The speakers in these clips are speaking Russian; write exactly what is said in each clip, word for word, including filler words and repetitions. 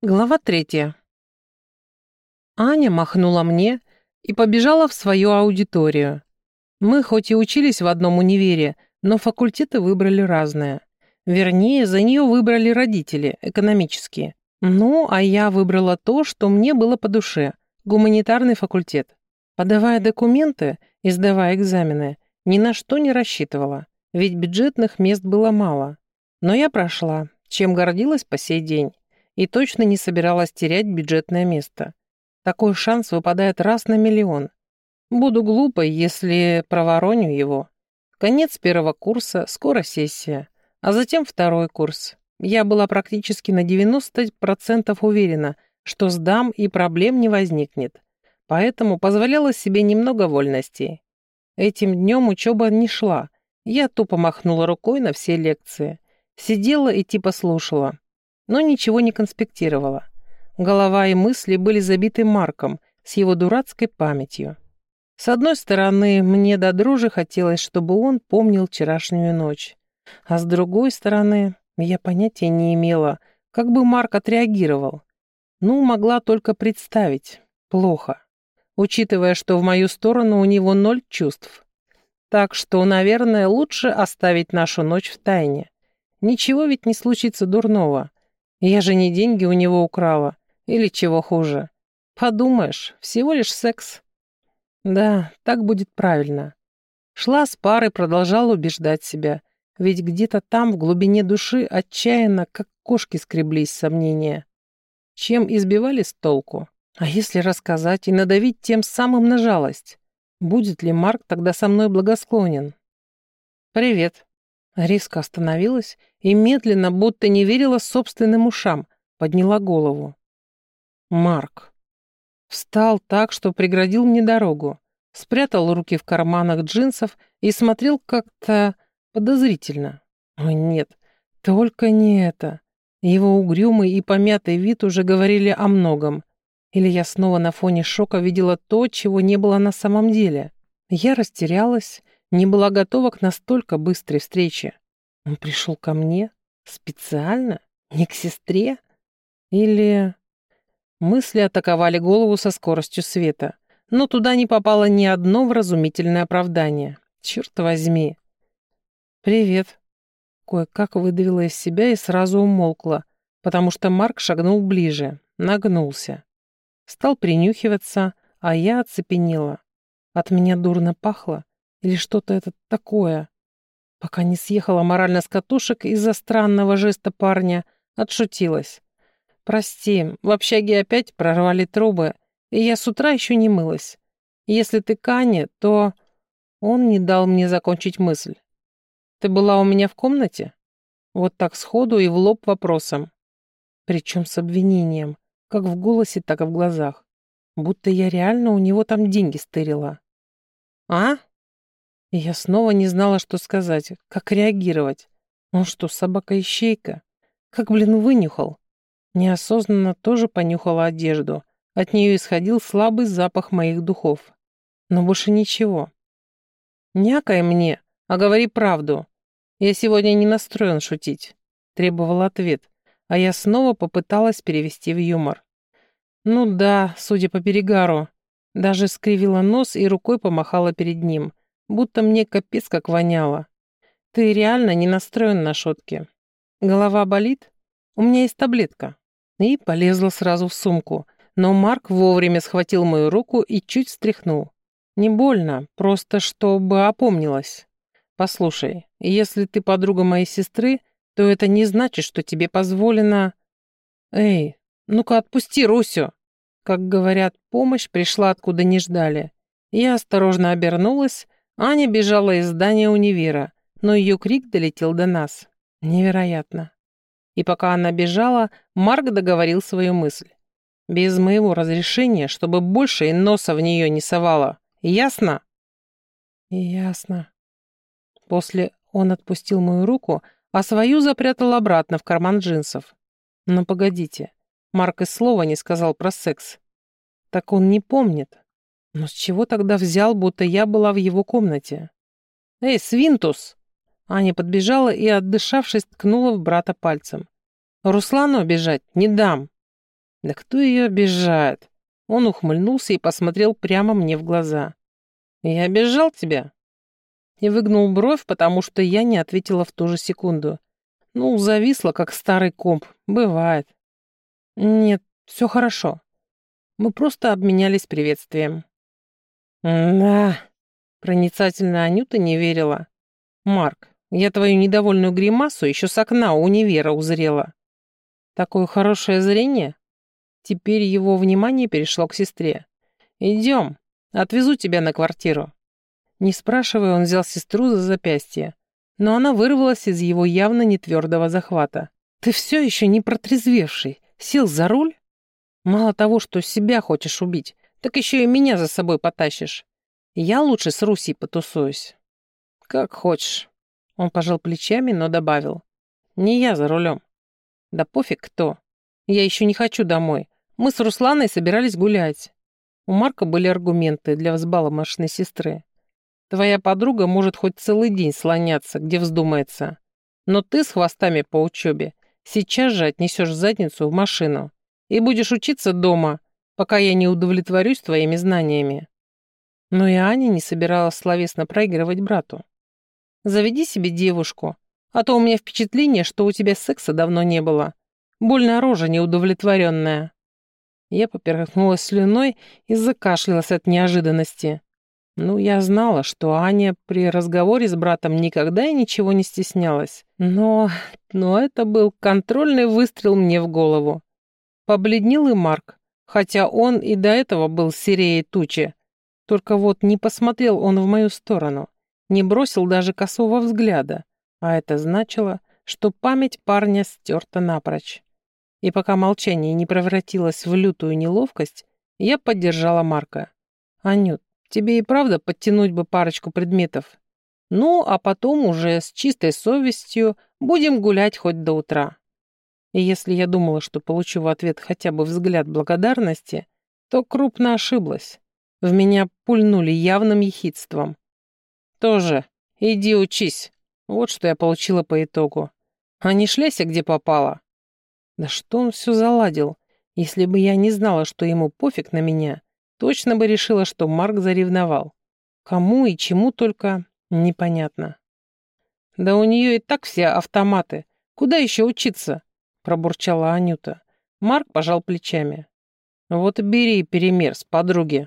Глава третья. Аня махнула мне и побежала в свою аудиторию. Мы хоть и учились в одном универе, но факультеты выбрали разные. Вернее, за нее выбрали родители, экономические. Ну, а я выбрала то, что мне было по душе, гуманитарный факультет. Подавая документы и сдавая экзамены, ни на что не рассчитывала, ведь бюджетных мест было мало. Но я прошла, чем гордилась по сей день. И точно не собиралась терять бюджетное место. Такой шанс выпадает раз на миллион. Буду глупой, если провороню его. Конец первого курса, скоро сессия, а затем второй курс. Я была практически на девяносто процентов уверена, что сдам и проблем не возникнет. Поэтому позволяла себе немного вольностей. Этим днем учеба не шла. Я тупо махнула рукой на все лекции. Сидела и типа слушала. Но ничего не конспектировала. Голова и мысли были забиты Марком с его дурацкой памятью. С одной стороны, мне до дрожи хотелось, чтобы он помнил вчерашнюю ночь. А с другой стороны, я понятия не имела, как бы Марк отреагировал. Ну, могла только представить. Плохо. Учитывая, что в мою сторону у него ноль чувств. Так что, наверное, лучше оставить нашу ночь в тайне. Ничего ведь не случится дурного. Я же не деньги у него украла. Или чего хуже. Подумаешь, всего лишь секс. Да, так будет правильно. Шла с парой, продолжала убеждать себя. Ведь где-то там, в глубине души, отчаянно, как кошки скреблись сомнения. Чем избивали с толку? А если рассказать и надавить тем самым на жалость? Будет ли Марк тогда со мной благосклонен? «Привет». Резко остановилась и медленно, будто не верила собственным ушам, подняла голову. Марк. Встал так, что преградил мне дорогу, спрятал руки в карманах джинсов и смотрел как-то подозрительно. Ой, нет, только не это. Его угрюмый и помятый вид уже говорили о многом. Или я снова на фоне шока видела то, чего не было на самом деле. Я растерялась, не была готова к настолько быстрой встрече. Он пришел ко мне? Специально? Не к сестре? Или... Мысли атаковали голову со скоростью света, но туда не попало ни одно вразумительное оправдание. Черт возьми. «Привет». Кое-как выдавила из себя и сразу умолкла, потому что Марк шагнул ближе, нагнулся. Стал принюхиваться, а я оцепенела. От меня дурно пахло или что-то это такое. Пока не съехала морально с катушек из-за странного жеста парня, отшутилась. «Прости, в общаге опять прорвали трубы, и я с утра еще не мылась. Если ты Каня, то...» Он не дал мне закончить мысль. «Ты была у меня в комнате?» Вот так сходу и в лоб вопросом. Причем с обвинением, как в голосе, так и в глазах. Будто я реально у него там деньги стырила. «А?» И я снова не знала, что сказать, как реагировать. Он что, собака-ищейка? Как, блин, вынюхал? Неосознанно тоже понюхала одежду. От нее исходил слабый запах моих духов. Но больше ничего. «Някай мне, а говори правду. Я сегодня не настроен шутить», — требовал ответ, а я снова попыталась перевести в юмор. «Ну да, судя по перегару». Даже скривила нос и рукой помахала перед ним, будто мне капец как воняло. «Ты реально не настроен на шутки. Голова болит? У меня есть таблетка». И полезла сразу в сумку, но Марк вовремя схватил мою руку и чуть встряхнул. Не больно, просто чтобы опомнилась. «Послушай, если ты подруга моей сестры, то это не значит, что тебе позволено...» «Эй, ну-ка отпусти Русю!» Как говорят, помощь пришла откуда не ждали. Я осторожно обернулась, Аня бежала из здания универа, но ее крик долетел до нас. Невероятно. И пока она бежала, Марк договорил свою мысль. Без моего разрешения, чтобы больше и носа в нее не совало. Ясно? Ясно. После он отпустил мою руку, а свою запрятал обратно в карман джинсов. Но погодите, Марк и слова не сказал про секс. Так он не помнит. Но с чего тогда взял, будто я была в его комнате? «Эй, свинтус!» Аня подбежала и, отдышавшись, ткнула в брата пальцем. «Руслану бежать не дам!» Да кто ее обижает? Он ухмыльнулся и посмотрел прямо мне в глаза. Я обижал тебя? И выгнул бровь, потому что я не ответила в ту же секунду. Ну, зависла, как старый комп. Бывает. Нет, все хорошо. Мы просто обменялись приветствием. Да, проницательная Анюта не верила. Марк, я твою недовольную гримасу еще с окна универа узрела. Такое хорошее зрение? Теперь его внимание перешло к сестре. Идем, отвезу тебя на квартиру. Не спрашивая, он взял сестру за запястье, но она вырвалась из его явно нетвердого захвата. «Ты все еще не протрезвевший. Сел за руль? Мало того, что себя хочешь убить, так еще и меня за собой потащишь. Я лучше с Русей потусуюсь». «Как хочешь». Он пожал плечами, но добавил. «Не я за рулем». «Да пофиг кто. Я еще не хочу домой. Мы с Русланой собирались гулять». У Марка были аргументы для взбаломошной сестры. Твоя подруга может хоть целый день слоняться, где вздумается. Но ты с хвостами по учебе сейчас же отнесешь задницу в машину и будешь учиться дома, пока я не удовлетворюсь твоими знаниями. Но и Аня не собиралась словесно проигрывать брату. Заведи себе девушку, а то у меня впечатление, что у тебя секса давно не было. Больно рожа неудовлетворенная. Я поперхнулась слюной и закашлялась от неожиданности. Ну, я знала, что Аня при разговоре с братом никогда и ничего не стеснялась. Но... но это был контрольный выстрел мне в голову. Побледнел и Марк, хотя он и до этого был серее тучи. Только вот не посмотрел он в мою сторону, не бросил даже косого взгляда, а это значило, что память парня стерта напрочь. И пока молчание не превратилось в лютую неловкость, я поддержала Марка. «Анют, тебе и правда подтянуть бы парочку предметов. Ну, а потом уже с чистой совестью будем гулять хоть до утра». И если я думала, что получу в ответ хотя бы взгляд благодарности, то крупно ошиблась. В меня пульнули явным ехидством. «Тоже, иди учись». Вот что я получила по итогу. А не шляйся, где попало. Да что он все заладил? Если бы я не знала, что ему пофиг на меня, точно бы решила, что Марк заревновал. Кому и чему только непонятно. Да у нее и так все автоматы. Куда еще учиться? Пробурчала Анюта. Марк пожал плечами. Вот и бери перемер с подруги.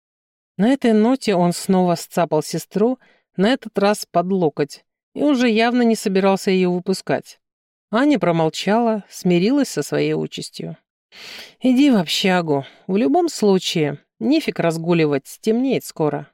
На этой ноте он снова сцапал сестру, на этот раз под локоть, и уже явно не собирался ее выпускать. Аня промолчала, смирилась со своей участью. «Иди в общагу. В любом случае, нефиг разгуливать, стемнеет скоро».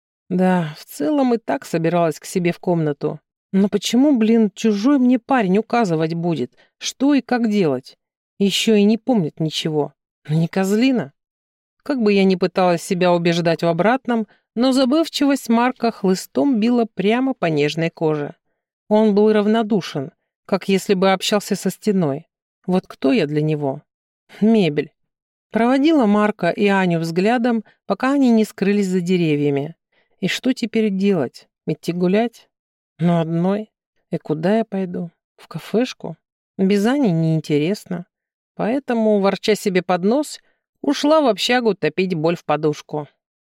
Да, в целом и так собиралась к себе в комнату. Но почему, блин, чужой мне парень указывать будет, что и как делать? Еще и не помнит ничего. Ну не козлина. Как бы я ни пыталась себя убеждать в обратном, но забывчивость Марка хлыстом била прямо по нежной коже. Он был равнодушен, как если бы общался со стеной. Вот кто я для него? Мебель. Проводила Марка и Аню взглядом, пока они не скрылись за деревьями. И что теперь делать? Идти гулять? Но одной? И куда я пойду? В кафешку? Без Ани неинтересно. Поэтому, ворча себе под нос, ушла в общагу топить боль в подушку.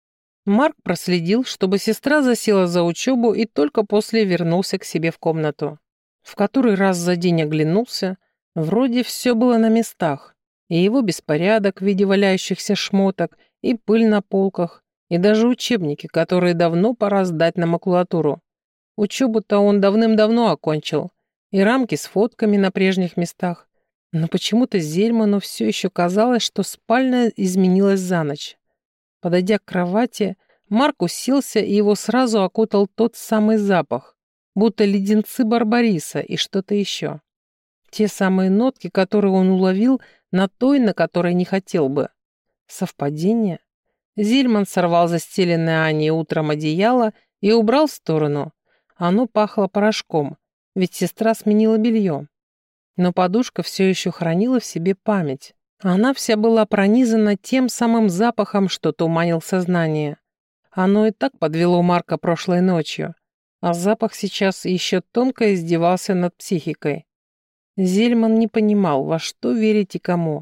Марк проследил, чтобы сестра засела за учебу и только после вернулся к себе в комнату. В который раз за день оглянулся, вроде все было на местах, и его беспорядок в виде валяющихся шмоток, и пыль на полках, и даже учебники, которые давно пора сдать на макулатуру. Учебу-то он давным-давно окончил, и рамки с фотками на прежних местах. Но почему-то Зельману все еще казалось, что спальня изменилась за ночь. Подойдя к кровати, Марк уселся, и его сразу окутал тот самый запах, будто леденцы барбариса и что-то еще. Те самые нотки, которые он уловил на той, на которой не хотел бы. Совпадение? Зельман сорвал застеленное Аней утром одеяло и убрал в сторону. Оно пахло порошком, ведь сестра сменила белье. Но подушка все еще хранила в себе память. Она вся была пронизана тем самым запахом, что туманил сознание. Оно и так подвело Марка прошлой ночью, а запах сейчас еще тонко издевался над психикой. Зельман не понимал, во что верить и кому.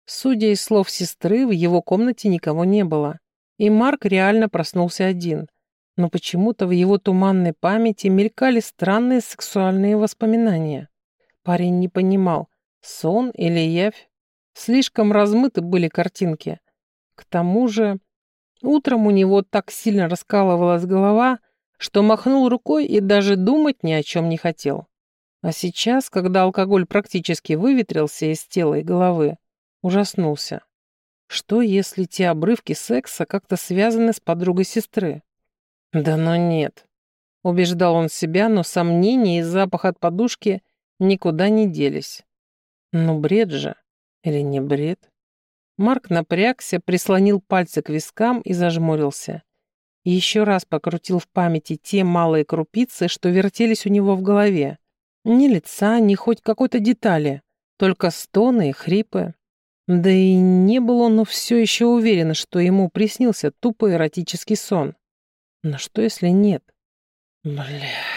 Судя из слов сестры, в его комнате никого не было, и Марк реально проснулся один. Но почему-то в его туманной памяти мелькали странные сексуальные воспоминания. Парень не понимал, сон или явь. Слишком размыты были картинки. К тому же, утром у него так сильно раскалывалась голова, что махнул рукой и даже думать ни о чем не хотел. А сейчас, когда алкоголь практически выветрился из тела и головы, ужаснулся. Что, если те обрывки секса как-то связаны с подругой сестры? Да ну нет. Убеждал он себя, но сомнения и запах от подушки никуда не делись. Ну бред же. Или не бред? Марк напрягся, прислонил пальцы к вискам и зажмурился. И еще раз покрутил в памяти те малые крупицы, что вертелись у него в голове. Ни лица, ни хоть какой-то детали, только стоны и хрипы. Да и не был он все еще уверен, что ему приснился тупо эротический сон. Но что если нет? Бля...